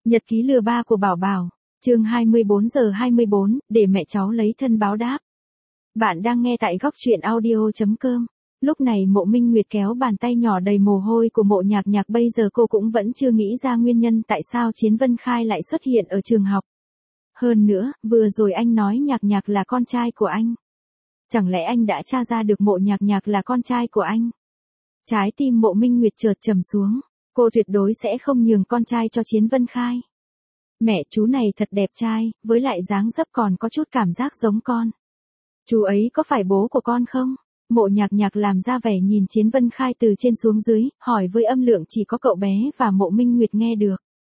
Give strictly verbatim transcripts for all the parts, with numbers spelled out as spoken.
Nhật ký lừa ba của Bảo Bảo, chương hai mươi bốn giờ hai mươi bốn, để mẹ cháu lấy thân báo đáp. Bạn đang nghe tại góc truyện audio chấm com. Lúc này Mộ Minh Nguyệt kéo bàn tay nhỏ đầy mồ hôi của Mộ Nhạc Nhạc, bây giờ cô cũng vẫn chưa nghĩ ra nguyên nhân tại sao Chiến Vân Khai lại xuất hiện ở trường học. Hơn nữa, vừa rồi anh nói Nhạc Nhạc là con trai của anh. Chẳng lẽ anh đã tra ra được Mộ Nhạc Nhạc là con trai của anh? Trái tim Mộ Minh Nguyệt chợt trầm xuống, cô tuyệt đối sẽ không nhường con trai cho Chiến Vân Khai. Mẹ, chú này thật đẹp trai, với lại dáng dấp còn có chút cảm giác giống con. Chú ấy có phải bố của con không? Mộ Nhạc Nhạc làm ra vẻ nhìn Chiến Vân Khai từ trên xuống dưới, hỏi với âm lượng chỉ có cậu bé và Mộ Minh Nguyệt nghe được.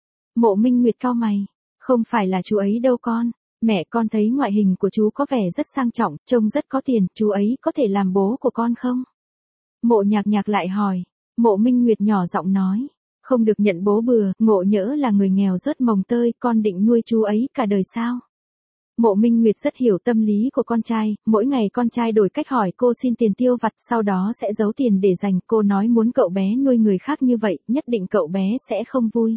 Mộ Minh Nguyệt cau mày, không phải là chú ấy đâu con. Mẹ, con thấy ngoại hình của chú có vẻ rất sang trọng, trông rất có tiền, chú ấy có thể làm bố của con không? Mộ Nhạc Nhạc lại hỏi. Mộ Minh Nguyệt nhỏ giọng nói, không được nhận bố bừa, Ngộ Nhỡ là người nghèo rớt mồng tơi, con định nuôi chú ấy cả đời sao? Mộ Minh Nguyệt rất hiểu tâm lý của con trai, mỗi ngày con trai đổi cách hỏi cô xin tiền tiêu vặt, sau đó sẽ giấu tiền để dành, cô nói muốn cậu bé nuôi người khác như vậy, nhất định cậu bé sẽ không vui.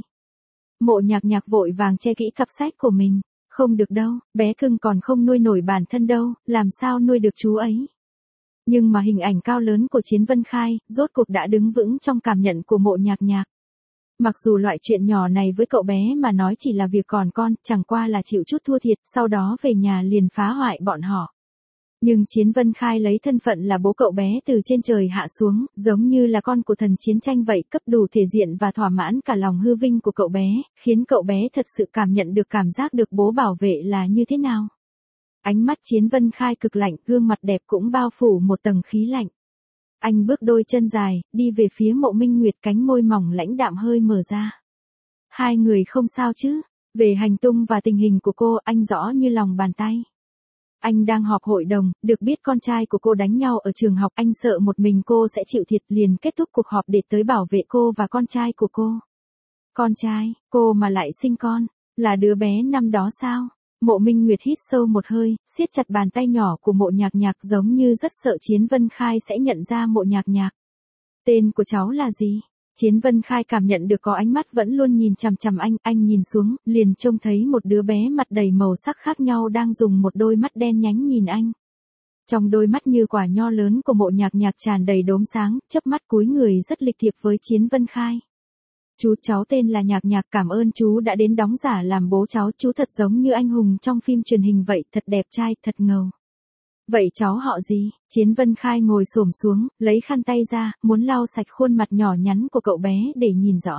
Mộ Nhạc Nhạc vội vàng che kỹ cặp sách của mình, không được đâu, bé cưng còn không nuôi nổi bản thân đâu, làm sao nuôi được chú ấy. Nhưng mà hình ảnh cao lớn của Chiến Vân Khai, rốt cuộc đã đứng vững trong cảm nhận của Mộ Nhạc Nhạc. Mặc dù loại chuyện nhỏ này với cậu bé mà nói chỉ là việc còn con, chẳng qua là chịu chút thua thiệt, sau đó về nhà liền phá hoại bọn họ. Nhưng Chiến Vân Khai lấy thân phận là bố cậu bé từ trên trời hạ xuống, giống như là con của thần chiến tranh vậy, cấp đủ thể diện và thỏa mãn cả lòng hư vinh của cậu bé, khiến cậu bé thật sự cảm nhận được cảm giác được bố bảo vệ là như thế nào. Ánh mắt Chiến Vân Khai cực lạnh, gương mặt đẹp cũng bao phủ một tầng khí lạnh. Anh bước đôi chân dài, đi về phía Mộ Minh Nguyệt, cánh môi mỏng lãnh đạm hơi mở ra. Hai người không sao chứ? Về hành tung và tình hình của cô, anh rõ như lòng bàn tay. Anh đang họp hội đồng, được biết con trai của cô đánh nhau ở trường học, anh sợ một mình cô sẽ chịu thiệt, liền kết thúc cuộc họp để tới bảo vệ cô và con trai của cô. Con trai, cô mà lại sinh con, là đứa bé năm đó sao? Mộ Minh Nguyệt hít sâu một hơi, siết chặt bàn tay nhỏ của Mộ Nhạc Nhạc, giống như rất sợ Chiến Vân Khai sẽ nhận ra Mộ Nhạc Nhạc. Tên của cháu là gì? Chiến Vân Khai cảm nhận được có ánh mắt vẫn luôn nhìn chằm chằm anh, anh nhìn xuống, liền trông thấy một đứa bé mặt đầy màu sắc khác nhau đang dùng một đôi mắt đen nhánh nhìn anh. Trong đôi mắt như quả nho lớn của Mộ Nhạc Nhạc tràn đầy đốm sáng, chớp mắt cúi người rất lịch thiệp với Chiến Vân Khai. Chú, cháu tên là Nhạc Nhạc, cảm ơn chú đã đến đóng giả làm bố cháu, chú thật giống như anh hùng trong phim truyền hình vậy, thật đẹp trai, thật ngầu. Vậy cháu họ gì? Chiến Vân Khai ngồi xổm xuống, lấy khăn tay ra, muốn lau sạch khuôn mặt nhỏ nhắn của cậu bé để nhìn rõ.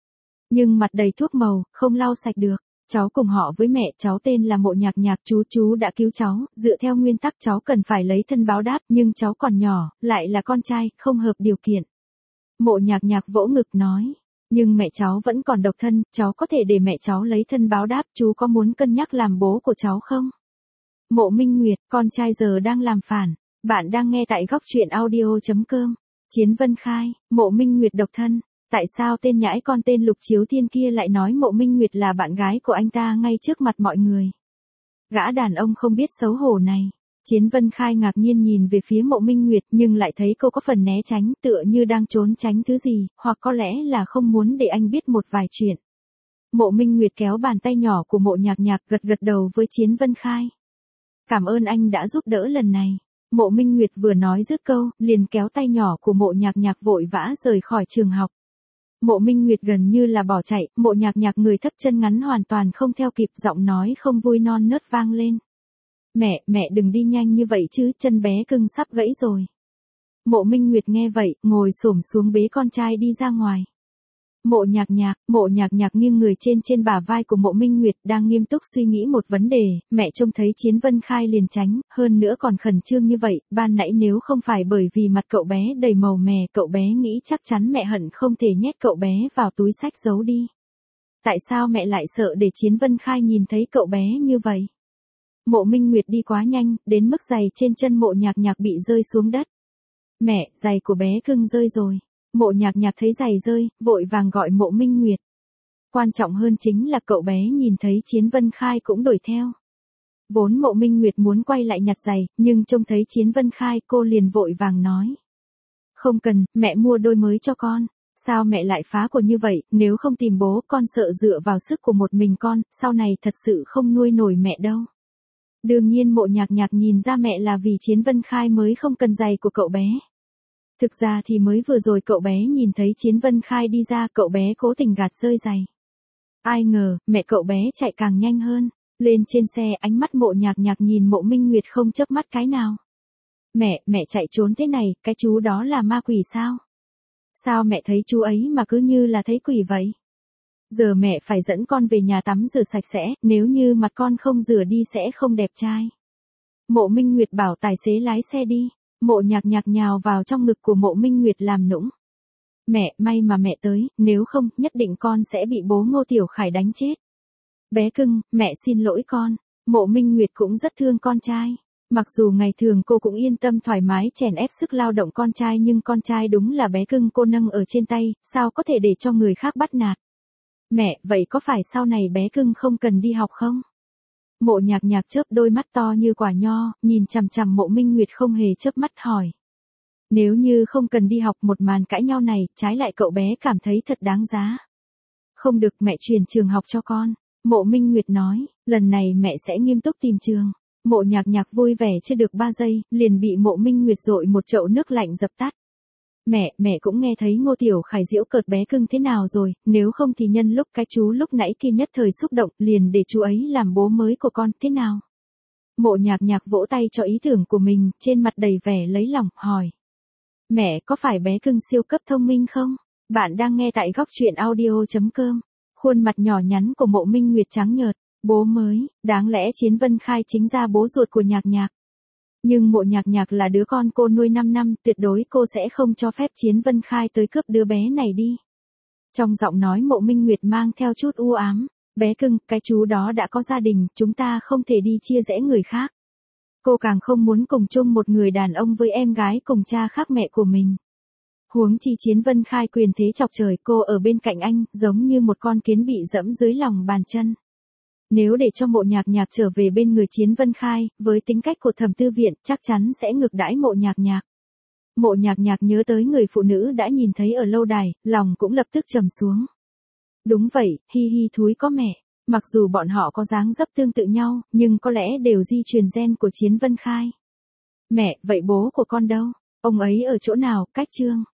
Nhưng mặt đầy thuốc màu, không lau sạch được. Cháu cùng họ với mẹ, cháu tên là Mộ Nhạc Nhạc, chú chú đã cứu cháu, dựa theo nguyên tắc cháu cần phải lấy thân báo đáp, nhưng cháu còn nhỏ, lại là con trai, không hợp điều kiện. Mộ Nhạc Nhạc vỗ ngực nói. Nhưng mẹ cháu vẫn còn độc thân, cháu có thể để mẹ cháu lấy thân báo đáp, chú có muốn cân nhắc làm bố của cháu không? Mộ Minh Nguyệt, con trai giờ đang làm phản. Bạn đang nghe tại góc truyện audio chấm com. Chiến Vân Khai, Mộ Minh Nguyệt độc thân. Tại sao tên nhãi con tên Lục Chiếu Thiên kia lại nói Mộ Minh Nguyệt là bạn gái của anh ta ngay trước mặt mọi người? Gã đàn ông không biết xấu hổ này. Chiến Vân Khai ngạc nhiên nhìn về phía Mộ Minh Nguyệt, nhưng lại thấy cô có phần né tránh, tựa như đang trốn tránh thứ gì, hoặc có lẽ là không muốn để anh biết một vài chuyện. Mộ Minh Nguyệt kéo bàn tay nhỏ của Mộ Nhạc Nhạc, gật gật đầu với Chiến Vân Khai. Cảm ơn anh đã giúp đỡ lần này. Mộ Minh Nguyệt vừa nói dứt câu, liền kéo tay nhỏ của Mộ Nhạc Nhạc vội vã rời khỏi trường học. Mộ Minh Nguyệt gần như là bỏ chạy, Mộ Nhạc Nhạc người thấp chân ngắn hoàn toàn không theo kịp, giọng nói không vui non nớt vang lên. Mẹ, mẹ đừng đi nhanh như vậy chứ, chân bé cưng sắp gãy rồi. Mộ Minh Nguyệt nghe vậy, ngồi xổm xuống bế con trai đi ra ngoài. Mộ Nhạc Nhạc, Mộ Nhạc Nhạc nghiêng người trên trên bả vai của Mộ Minh Nguyệt, đang nghiêm túc suy nghĩ một vấn đề, mẹ trông thấy Chiến Vân Khai liền tránh, hơn nữa còn khẩn trương như vậy, ban nãy nếu không phải bởi vì mặt cậu bé đầy màu mè, cậu bé nghĩ chắc chắn mẹ hận không thể nhét cậu bé vào túi xách giấu đi. Tại sao mẹ lại sợ để Chiến Vân Khai nhìn thấy cậu bé như vậy? Mộ Minh Nguyệt đi quá nhanh, đến mức giày trên chân Mộ Nhạc Nhạc bị rơi xuống đất. Mẹ, giày của bé cưng rơi rồi. Mộ Nhạc Nhạc thấy giày rơi, vội vàng gọi Mộ Minh Nguyệt. Quan trọng hơn chính là cậu bé nhìn thấy Chiến Vân Khai cũng đuổi theo. Vốn Mộ Minh Nguyệt muốn quay lại nhặt giày, nhưng trông thấy Chiến Vân Khai cô liền vội vàng nói. Không cần, mẹ mua đôi mới cho con. Sao mẹ lại phá của như vậy, nếu không tìm bố con sợ dựa vào sức của một mình con, sau này thật sự không nuôi nổi mẹ đâu. Đương nhiên Mộ Nhạc Nhạc nhìn ra mẹ là vì Chiến Vân Khai mới không cần giày của cậu bé. Thực ra thì mới vừa rồi cậu bé nhìn thấy Chiến Vân Khai đi ra, cậu bé cố tình gạt rơi giày. Ai ngờ, mẹ cậu bé chạy càng nhanh hơn. Lên trên xe, ánh mắt Mộ Nhạc Nhạc nhìn Mộ Minh Nguyệt không chớp mắt cái nào. Mẹ, mẹ chạy trốn thế này, cái chú đó là ma quỷ sao? Sao mẹ thấy chú ấy mà cứ như là thấy quỷ vậy? Giờ mẹ phải dẫn con về nhà tắm rửa sạch sẽ, nếu như mặt con không rửa đi sẽ không đẹp trai. Mộ Minh Nguyệt bảo tài xế lái xe đi. Mộ Nhạc Nhạc nhào vào trong ngực của Mộ Minh Nguyệt làm nũng. Mẹ, may mà mẹ tới, nếu không, nhất định con sẽ bị bố Ngô Tiểu Khải đánh chết. Bé cưng, mẹ xin lỗi con. Mộ Minh Nguyệt cũng rất thương con trai. Mặc dù ngày thường cô cũng yên tâm thoải mái chèn ép sức lao động con trai nhưng con trai đúng là bé cưng cô nâng ở trên tay, sao có thể để cho người khác bắt nạt. Mẹ, vậy có phải sau này bé cưng không cần đi học không? Mộ Nhạc Nhạc chớp đôi mắt to như quả nho, nhìn chằm chằm Mộ Minh Nguyệt không hề chớp mắt hỏi. Nếu như không cần đi học một màn cãi nhau này, trái lại cậu bé cảm thấy thật đáng giá. Không được, mẹ chuyển trường học cho con. Mộ Minh Nguyệt nói, lần này mẹ sẽ nghiêm túc tìm trường. Mộ Nhạc Nhạc vui vẻ chưa được ba giây, liền bị Mộ Minh Nguyệt dội một chậu nước lạnh dập tắt. Mẹ, mẹ cũng nghe thấy Ngô Tiểu Khải giễu cợt bé cưng thế nào rồi, nếu không thì nhân lúc cái chú lúc nãy kia nhất thời xúc động, liền để chú ấy làm bố mới của con, thế nào? Mộ Nhạc Nhạc vỗ tay cho ý tưởng của mình, trên mặt đầy vẻ lấy lòng, hỏi. Mẹ, có phải bé cưng siêu cấp thông minh không? Bạn đang nghe tại góc truyện audio chấm com. Khuôn mặt nhỏ nhắn của Mộ Minh Nguyệt trắng nhợt. Bố mới, đáng lẽ Chiến Vân Khai chính ra bố ruột của Nhạc Nhạc. Nhưng Mộ Nhạc Nhạc là đứa con cô nuôi năm năm, tuyệt đối cô sẽ không cho phép Chiến Vân Khai tới cướp đứa bé này đi. Trong giọng nói Mộ Minh Nguyệt mang theo chút u ám. Bé cưng, cái chú đó đã có gia đình, chúng ta không thể đi chia rẽ người khác. Cô càng không muốn cùng chung một người đàn ông với em gái cùng cha khác mẹ của mình. Huống chi Chiến Vân Khai quyền thế chọc trời, cô ở bên cạnh anh, giống như một con kiến bị dẫm dưới lòng bàn chân. Nếu để cho Mộ Nhạc Nhạc trở về bên người Chiến Vân Khai, với tính cách của Thẩm Tư Viện, chắc chắn sẽ ngược đãi Mộ Nhạc Nhạc. Mộ Nhạc Nhạc nhớ tới người phụ nữ đã nhìn thấy ở lâu đài, lòng cũng lập tức trầm xuống. Đúng vậy, hi hi thúi có mẹ. Mặc dù bọn họ có dáng dấp tương tự nhau, nhưng có lẽ đều di truyền gen của Chiến Vân Khai. Mẹ, vậy bố của con đâu? Ông ấy ở chỗ nào, cách Trương?